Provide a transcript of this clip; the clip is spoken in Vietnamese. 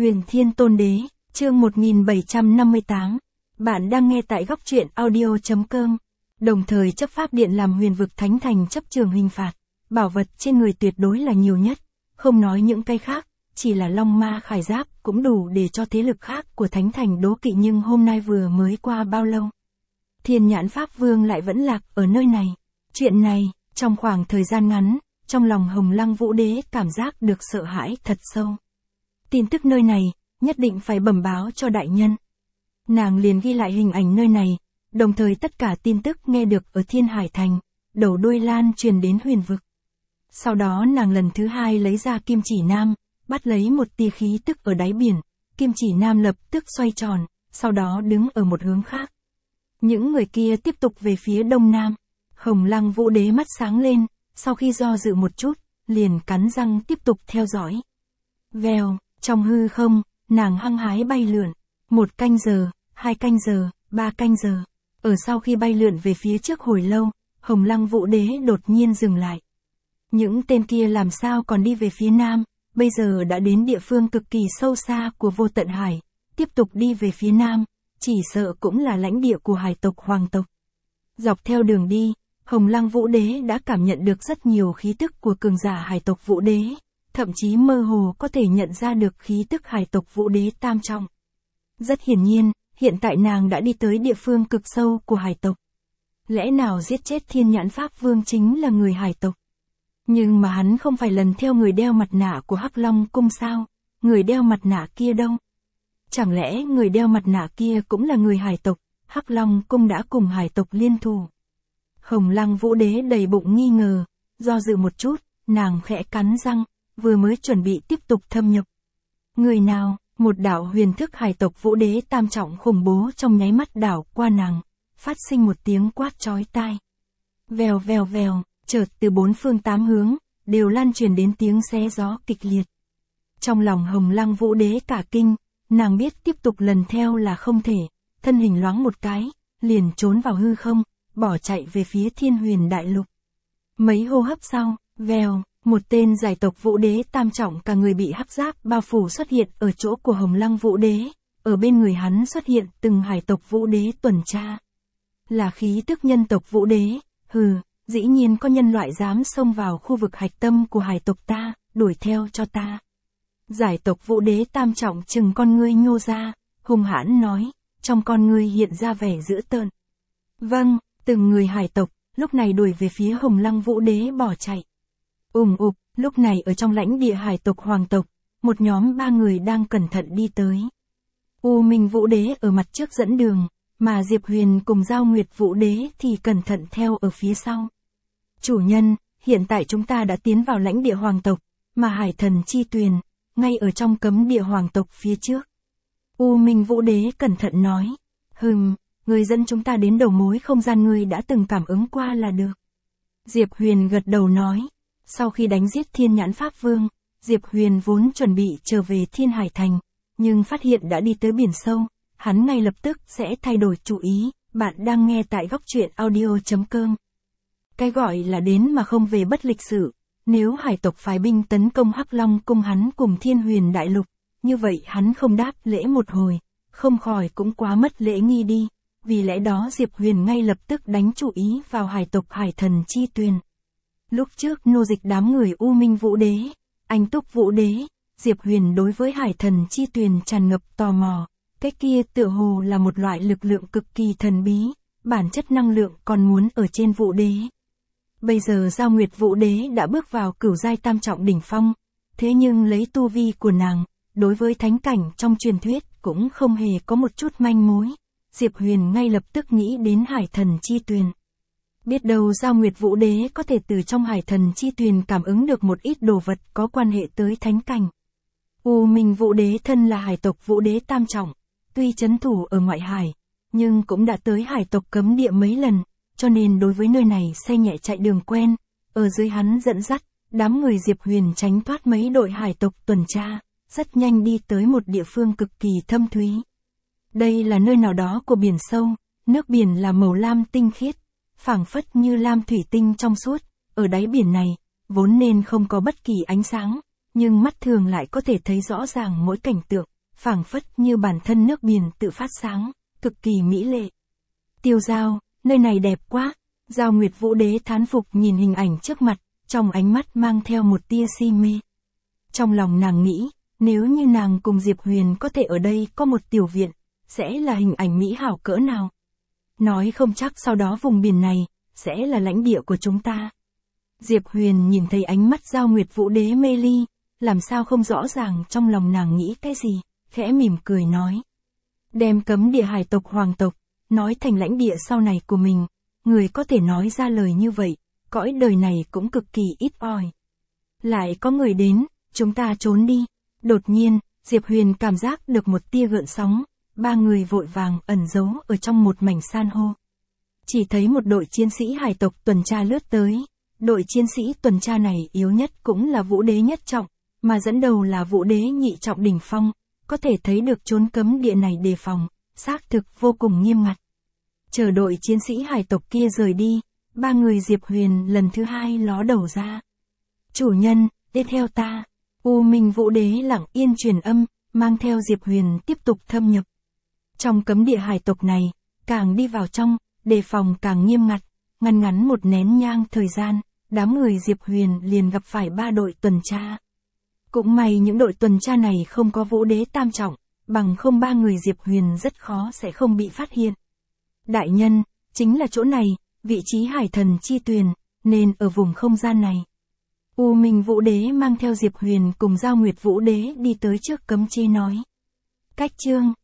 Huyền Thiên Tôn Đế, chương 1758. Bạn đang nghe tại góc truyện audio.com. Đồng thời chấp pháp điện làm huyền vực thánh thành chấp trường hình phạt. Bảo vật trên người tuyệt đối là nhiều nhất. Không nói những cái khác, chỉ là long ma khải giáp cũng đủ để cho thế lực khác của thánh thành đố kỵ, nhưng hôm nay vừa mới qua bao lâu. Thiên Nhãn Pháp Vương lại vẫn lạc ở nơi này. Chuyện này, trong khoảng thời gian ngắn, trong lòng Hồng Lăng Vũ Đế cảm giác được sợ hãi thật sâu. Tin tức nơi này, nhất định phải bẩm báo cho đại nhân. Nàng liền ghi lại hình ảnh nơi này, đồng thời tất cả tin tức nghe được ở Thiên Hải Thành, đầu đuôi lan truyền đến huyền vực. Sau đó nàng lần thứ hai lấy ra kim chỉ nam, bắt lấy một tia khí tức ở đáy biển, kim chỉ nam lập tức xoay tròn, sau đó đứng ở một hướng khác. Những người kia tiếp tục về phía đông nam. Hồng Lăng Vũ Đế mắt sáng lên, sau khi do dự một chút, liền cắn răng tiếp tục theo dõi. Vèo, trong hư không, nàng hăng hái bay lượn, 1 canh giờ, 2 canh giờ, 3 canh giờ. Ở sau khi bay lượn về phía trước hồi lâu, Hồng Lăng Vũ Đế đột nhiên dừng lại. Những tên kia làm sao còn đi về phía nam, bây giờ đã đến địa phương cực kỳ sâu xa của Vô Tận Hải, tiếp tục đi về phía nam, chỉ sợ cũng là lãnh địa của hải tộc hoàng tộc. Dọc theo đường đi, Hồng Lăng Vũ Đế đã cảm nhận được rất nhiều khí tức của cường giả hải tộc Vũ Đế, thậm chí mơ hồ có thể nhận ra được khí tức hải tộc Vũ Đế tam trọng. Rất hiển nhiên, hiện tại nàng đã đi tới địa phương cực sâu của hải tộc. Lẽ nào giết chết Thiên Nhãn Pháp Vương chính là người hải tộc? Nhưng mà hắn không phải lần theo người đeo mặt nạ của Hắc Long Cung sao? Người đeo mặt nạ kia đâu? Chẳng lẽ người đeo mặt nạ kia cũng là người hải tộc? Hắc Long Cung đã cùng hải tộc liên thủ. Hồng Lăng Vũ Đế đầy bụng nghi ngờ, do dự một chút, nàng khẽ cắn răng, vừa mới chuẩn bị tiếp tục thâm nhập. Người nào? Một đạo huyền thức hải tộc Vũ Đế tam trọng khủng bố trong nháy mắt đảo qua nàng, phát sinh một tiếng quát chói tai. Vèo vèo vèo, chợt từ 4 phương 8 hướng, đều lan truyền đến tiếng xé gió kịch liệt. Trong lòng Hồng Lăng Vũ Đế cả kinh, nàng biết tiếp tục lần theo là không thể, thân hình loáng một cái, liền trốn vào hư không, bỏ chạy về phía Thiên Huyền Đại Lục. Mấy hô hấp sau, vèo, một tên giải tộc Vũ Đế tam trọng cả người bị hắc giáp bao phủ xuất hiện ở chỗ của Hồng Lăng Vũ Đế, ở bên người hắn xuất hiện từng hải tộc Vũ Đế tuần tra. Là khí tức nhân tộc Vũ Đế, hừ, dĩ nhiên có nhân loại dám xông vào khu vực hạch tâm của hải tộc ta, đuổi theo cho ta. Giải tộc Vũ Đế tam trọng chừng con ngươi nhô ra, hung hãn nói, trong con ngươi hiện ra vẻ dữ tợn. Vâng, từng người hải tộc, lúc này đuổi về phía Hồng Lăng Vũ Đế bỏ chạy. Ùm, lúc này ở trong lãnh địa hải tộc hoàng tộc, một nhóm 3 người đang cẩn thận đi tới. U Minh Vũ Đế ở mặt trước dẫn đường, mà Diệp Huyền cùng Giao Nguyệt Vũ Đế thì cẩn thận theo ở phía sau. Chủ nhân, hiện tại chúng ta đã tiến vào lãnh địa hoàng tộc, mà Hải Thần Chi Tuyền, ngay ở trong cấm địa hoàng tộc phía trước. U Minh Vũ Đế cẩn thận nói, người dẫn chúng ta đến đầu mối không gian ngươi đã từng cảm ứng qua là được. Diệp Huyền gật đầu nói. Sau khi đánh giết Thiên Nhãn Pháp Vương, Diệp Huyền vốn chuẩn bị trở về Thiên Hải Thành, nhưng phát hiện đã đi tới biển sâu, hắn ngay lập tức sẽ thay đổi chủ ý. Bạn đang nghe tại góc truyện audio.com. Cái gọi là đến mà không về bất lịch sự, nếu hải tộc phái binh tấn công Hắc Long Cung hắn cùng Thiên Huyền Đại Lục, như vậy hắn không đáp lễ một hồi, không khỏi cũng quá mất lễ nghi đi, vì lẽ đó Diệp Huyền ngay lập tức đánh chủ ý vào hải tộc Hải Thần Chi Tuyền. Lúc trước nô dịch đám người U Minh Vũ Đế, Anh Túc Vũ Đế, Diệp Huyền đối với Hải Thần Chi Tuyền tràn ngập tò mò, cái kia tựa hồ là một loại lực lượng cực kỳ thần bí, bản chất năng lượng còn muốn ở trên Vũ Đế. Bây giờ Giao Nguyệt Vũ Đế đã bước vào cửu giai tam trọng đỉnh phong, thế nhưng lấy tu vi của nàng, đối với thánh cảnh trong truyền thuyết cũng không hề có một chút manh mối. Diệp Huyền ngay lập tức nghĩ đến Hải Thần Chi Tuyền. Biết đâu Giao Nguyệt Vũ Đế có thể từ trong Hải Thần Chi Tuyền cảm ứng được một ít đồ vật có quan hệ tới thánh cảnh. U Minh Vũ Đế thân là hải tộc Vũ Đế tam trọng, tuy trấn thủ ở ngoại hải, nhưng cũng đã tới hải tộc cấm địa mấy lần, cho nên đối với nơi này xe nhẹ chạy đường quen, ở dưới hắn dẫn dắt, đám người Diệp Huyền tránh thoát mấy đội hải tộc tuần tra, rất nhanh đi tới một địa phương cực kỳ thâm thúy. Đây là nơi nào đó của biển sâu, nước biển là màu lam tinh khiết, phảng phất như lam thủy tinh trong suốt, ở đáy biển này, vốn nên không có bất kỳ ánh sáng, nhưng mắt thường lại có thể thấy rõ ràng mỗi cảnh tượng, phảng phất như bản thân nước biển tự phát sáng, cực kỳ mỹ lệ. Tiêu Giao, nơi này đẹp quá. Giao Nguyệt Vũ Đế thán phục nhìn hình ảnh trước mặt, trong ánh mắt mang theo một tia si mê. Trong lòng nàng nghĩ, nếu như nàng cùng Diệp Huyền có thể ở đây có một tiểu viện, sẽ là hình ảnh mỹ hảo cỡ nào. Nói không chắc sau đó vùng biển này, sẽ là lãnh địa của chúng ta. Diệp Huyền nhìn thấy ánh mắt Giao Nguyệt Vũ Đế mê ly, làm sao không rõ ràng trong lòng nàng nghĩ cái gì, khẽ mỉm cười nói. Đem cấm địa hải tộc hoàng tộc, nói thành lãnh địa sau này của mình, người có thể nói ra lời như vậy, cõi đời này cũng cực kỳ ít ỏi. Lại có người đến, chúng ta trốn đi. Đột nhiên, Diệp Huyền cảm giác được một tia gợn sóng, ba người vội vàng ẩn giấu ở trong một mảnh san hô. Chỉ thấy một đội chiến sĩ hải tộc tuần tra lướt tới. Đội chiến sĩ tuần tra này yếu nhất cũng là Vũ Đế nhất trọng, mà dẫn đầu là Vũ Đế nhị trọng đỉnh phong, có thể thấy được chốn cấm địa này đề phòng, xác thực vô cùng nghiêm ngặt. Chờ đội chiến sĩ hải tộc kia rời đi, ba người Diệp Huyền lần thứ hai ló đầu ra. Chủ nhân, đi theo ta. U Minh Vũ Đế lặng yên truyền âm, mang theo Diệp Huyền tiếp tục thâm nhập. Trong cấm địa hải tộc này, càng đi vào trong, đề phòng càng nghiêm ngặt, ngắn một nén nhang thời gian, đám người Diệp Huyền liền gặp phải ba đội tuần tra. Cũng may những đội tuần tra này không có Vũ Đế tam trọng, bằng không ba người Diệp Huyền rất khó sẽ không bị phát hiện. Đại nhân, chính là chỗ này, vị trí hải thần chi tuyền, nên ở vùng không gian này. U Minh Vũ Đế mang theo Diệp Huyền cùng Giao Nguyệt Vũ Đế đi tới trước cấm chi nói. Cách chương